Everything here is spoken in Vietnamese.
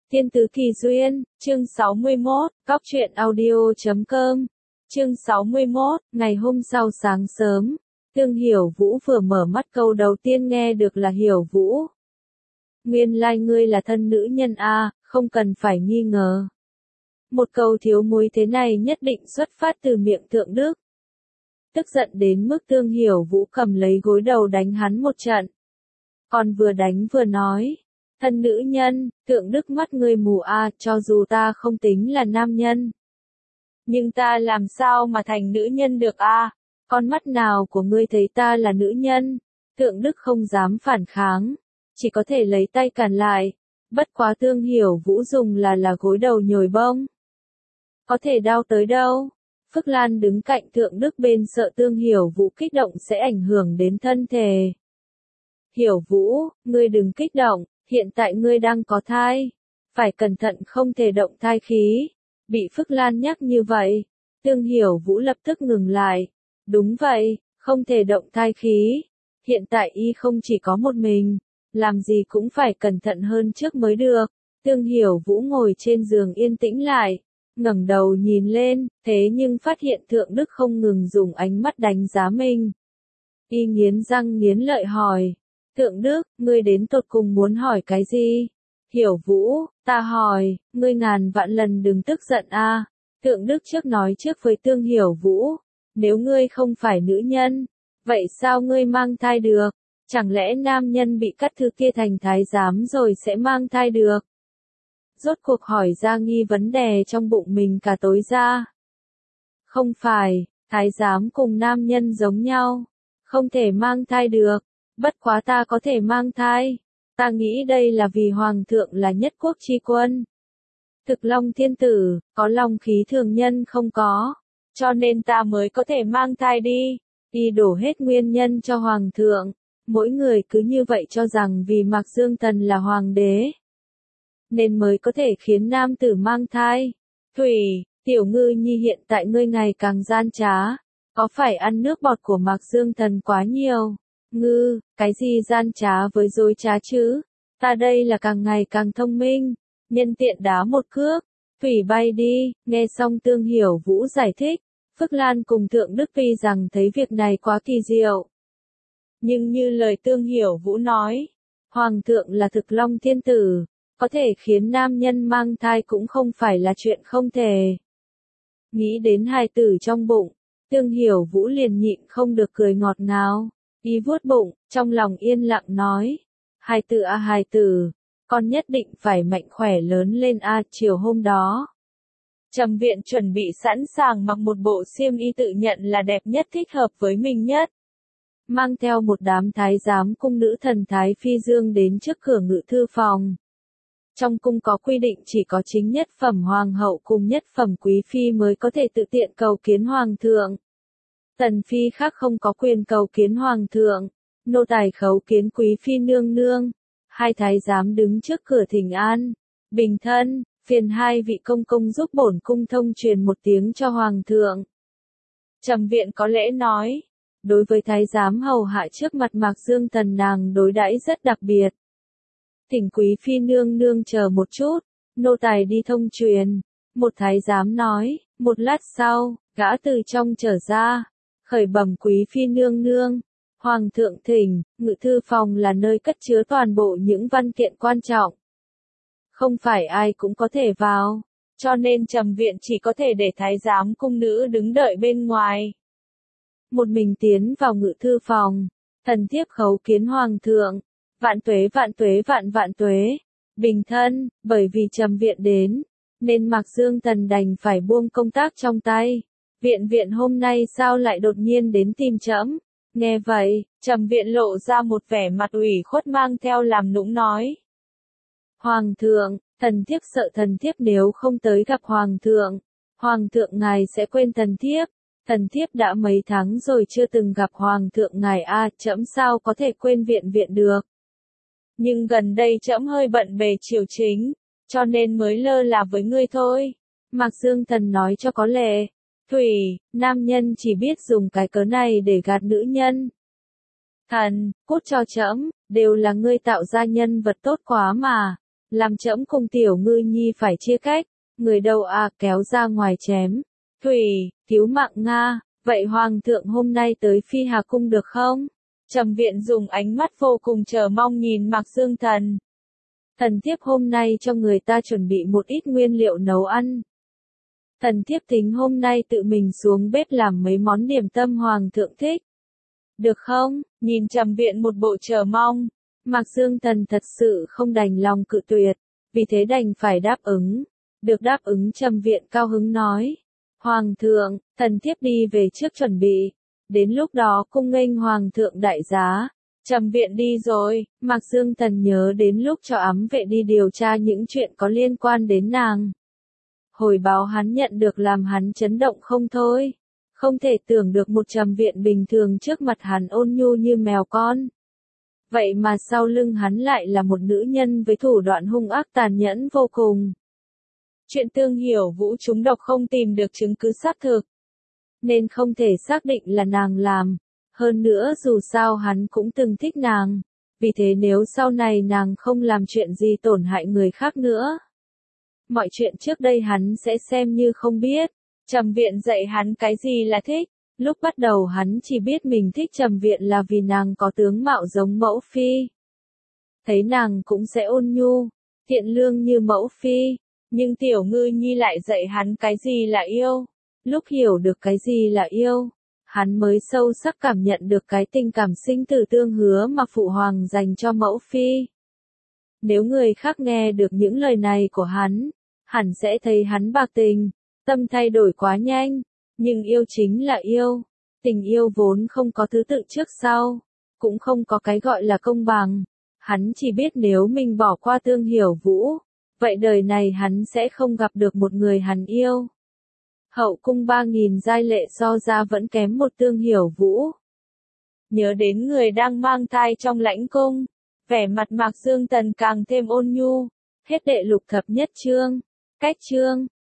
Thiên Tứ Kỳ Duyên, chương 61, Cóc truyện audio.com, chương 61, ngày hôm sau sáng sớm, Tương Hiểu Vũ vừa mở mắt câu đầu tiên nghe được là Hiểu Vũ. Nguyên lai ngươi là thân nữ nhân a, không cần phải nghi ngờ. Một câu thiếu muối thế này nhất định xuất phát từ miệng Thượng Đức. Tức giận đến mức Tương Hiểu Vũ cầm lấy gối đầu đánh hắn một trận. Còn vừa đánh vừa nói. Thân nữ nhân, Thượng Đức mắt ngươi mù a, cho dù ta không tính là nam nhân. Nhưng ta làm sao mà thành nữ nhân được a? Con mắt nào của ngươi thấy ta là nữ nhân? Thượng Đức không dám phản kháng, chỉ có thể lấy tay cản lại. Bất quá Tương Hiểu Vũ dùng là gối đầu nhồi bông. Có thể đau tới đâu? Phước Lan đứng cạnh Thượng Đức bên sợ Tương Hiểu Vũ kích động sẽ ảnh hưởng đến thân thể. Hiểu Vũ, ngươi đừng kích động. Hiện tại ngươi đang có thai, phải cẩn thận không thể động thai khí. Bị Phước Lan nhắc như vậy, Tương Hiểu Vũ lập tức ngừng lại. Đúng vậy, không thể động thai khí. Hiện tại y không chỉ có một mình, làm gì cũng phải cẩn thận hơn trước mới được. Tương Hiểu Vũ ngồi trên giường yên tĩnh lại, ngẩng đầu nhìn lên, thế nhưng phát hiện Thượng Đức không ngừng dùng ánh mắt đánh giá mình. Y nghiến răng nghiến lợi hỏi. Thượng Đức, ngươi đến tột cùng muốn hỏi cái gì? Hiểu Vũ, ta hỏi, ngươi ngàn vạn lần đừng tức giận a. Thượng Đức trước nói trước với Tương Hiểu Vũ, nếu ngươi không phải nữ nhân, vậy sao ngươi mang thai được? Chẳng lẽ nam nhân bị cắt thứ kia thành thái giám rồi sẽ mang thai được? Rốt cuộc hỏi ra nghi vấn đề trong bụng mình cả tối ra. Không phải, thái giám cùng nam nhân giống nhau, không thể mang thai được. Bất quá ta có thể mang thai. Ta nghĩ đây là vì Hoàng thượng là nhất quốc chi quân. Thực long thiên tử, có long khí thường nhân không có. Cho nên ta mới có thể mang thai đi. Y đổ hết nguyên nhân cho Hoàng thượng. Mỗi người cứ như vậy cho rằng vì Mạc Dương Thần là Hoàng đế. Nên mới có thể khiến nam tử mang thai. Thủy, Tiểu Ngư Nhi hiện tại ngươi ngày càng gian trá. Có phải ăn nước bọt của Mạc Dương Thần quá nhiều? Ngư, cái gì gian trá với dối trá chứ? Ta đây là càng ngày càng thông minh. Nhân tiện đá một cước. Thủy bay đi, nghe xong Tương Hiểu Vũ giải thích. Phước Lan cùng Thượng Đức tuy rằng thấy việc này quá kỳ diệu. Nhưng như lời Tương Hiểu Vũ nói, Hoàng thượng là thực long thiên tử, có thể khiến nam nhân mang thai cũng không phải là chuyện không thể. Nghĩ đến hài tử trong bụng, Tương Hiểu Vũ liền nhịn không được cười ngọt ngào. Y vuốt bụng, trong lòng yên lặng nói. Hài tử a hài tử, con nhất định phải mạnh khỏe lớn lên a. Chiều hôm đó, Trầm Viện chuẩn bị sẵn sàng mặc một bộ xiêm y tự nhận là đẹp nhất thích hợp với mình nhất. Mang theo một đám thái giám cung nữ thần thái phi dương đến trước cửa ngự thư phòng. Trong cung có quy định chỉ có chính nhất phẩm hoàng hậu cùng nhất phẩm quý phi mới có thể tự tiện cầu kiến hoàng thượng. Tần phi khác không có quyền cầu kiến hoàng thượng, nô tài khấu kiến quý phi nương nương. Hai thái giám đứng trước cửa thỉnh an. Bình thân, phiền hai vị công công giúp bổn cung thông truyền một tiếng cho hoàng thượng. Trầm Viện có lễ nói. Đối với thái giám hầu hạ trước mặt Mạc Dương Thần nàng đối đãi rất đặc biệt. Thỉnh quý phi nương nương chờ một chút, nô tài đi thông truyền. Một thái giám nói, một lát sau, gã từ trong trở ra. Khởi bẩm quý phi nương nương, Hoàng thượng thỉnh, ngự thư phòng là nơi cất chứa toàn bộ những văn kiện quan trọng. Không phải ai cũng có thể vào, cho nên Trầm Viện chỉ có thể để thái giám cung nữ đứng đợi bên ngoài. Một mình tiến vào ngự thư phòng, thần thiếp khấu kiến Hoàng thượng, vạn tuế vạn tuế vạn vạn tuế. Bình thân, bởi vì Trầm Viện đến, nên Mạc Dương Thần đành phải buông công tác trong tay. Viện hôm nay sao lại đột nhiên đến tìm trẫm? Nghe vậy, Trầm Viện lộ ra một vẻ mặt ủy khuất mang theo làm nũng nói. Hoàng thượng, thần thiếp sợ thần thiếp nếu không tới gặp Hoàng thượng ngài sẽ quên thần thiếp đã mấy tháng rồi chưa từng gặp Hoàng thượng ngài a, trẫm sao có thể quên viện được. Nhưng gần đây trẫm hơi bận bề triều chính, cho nên mới lơ là với ngươi thôi. Mạc Dương Thần nói cho có lệ. Thủy, nam nhân chỉ biết dùng cái cớ này để gạt nữ nhân. Thần, cút cho trẫm, đều là ngươi tạo ra nhân vật tốt quá mà. Làm trẫm cùng tiểu ngư nhi phải chia cách, người đâu à, kéo ra ngoài chém. Thủy, cứu mạng Nga, vậy hoàng thượng hôm nay tới Phi Hà cung được không? Trầm Viện dùng ánh mắt vô cùng chờ mong nhìn Mạc Dương Thần. Thần thiếp hôm nay cho người ta chuẩn bị một ít nguyên liệu nấu ăn. Thần thiếp tính hôm nay tự mình xuống bếp làm mấy món điểm tâm hoàng thượng thích. Được không? Nhìn Trầm Viện một bộ chờ mong, Mạc Dương Thần thật sự không đành lòng cự tuyệt, vì thế đành phải đáp ứng. Được đáp ứng Trầm Viện cao hứng nói. Hoàng thượng, thần thiếp đi về trước chuẩn bị. Đến lúc đó cung nghênh hoàng thượng đại giá. Trầm Viện đi rồi, Mạc Dương Thần nhớ đến lúc cho ám vệ đi điều tra những chuyện có liên quan đến nàng. Hồi báo hắn nhận được làm hắn chấn động không thôi. Không thể tưởng được một Trầm Viện bình thường trước mặt hắn ôn nhu như mèo con. Vậy mà sau lưng hắn lại là một nữ nhân với thủ đoạn hung ác tàn nhẫn vô cùng. Chuyện Tương Hiểu Vũ trúng độc không tìm được chứng cứ xác thực, nên không thể xác định là nàng làm. Hơn nữa dù sao hắn cũng từng thích nàng, vì thế nếu sau này nàng không làm chuyện gì tổn hại người khác nữa, mọi chuyện trước đây hắn sẽ xem như không biết. Trầm Viện dạy hắn cái gì là thích. Lúc bắt đầu hắn chỉ biết mình thích Trầm Viện là vì nàng có tướng mạo giống mẫu phi. Thấy nàng cũng sẽ ôn nhu, thiện lương như mẫu phi. Nhưng Tiểu Ngư Nhi lại dạy hắn cái gì là yêu. Lúc hiểu được cái gì là yêu, hắn mới sâu sắc cảm nhận được cái tình cảm sinh tử tương hứa mà phụ hoàng dành cho mẫu phi. Nếu người khác nghe được những lời này của hắn, hẳn sẽ thấy hắn bạc tình, tâm thay đổi quá nhanh. Nhưng yêu chính là yêu. Tình yêu vốn không có thứ tự trước sau, cũng không có cái gọi là công bằng. Hắn chỉ biết nếu mình bỏ qua Tương Hiểu Vũ, vậy đời này hắn sẽ không gặp được một người hắn yêu. Hậu cung 3.000 giai lệ so ra vẫn kém một Tương Hiểu Vũ. Nhớ đến người đang mang thai trong lãnh cung, vẻ mặt Mạc Dương Thần càng thêm ôn nhu. Hết đệ lục thập nhất chương. Cách chương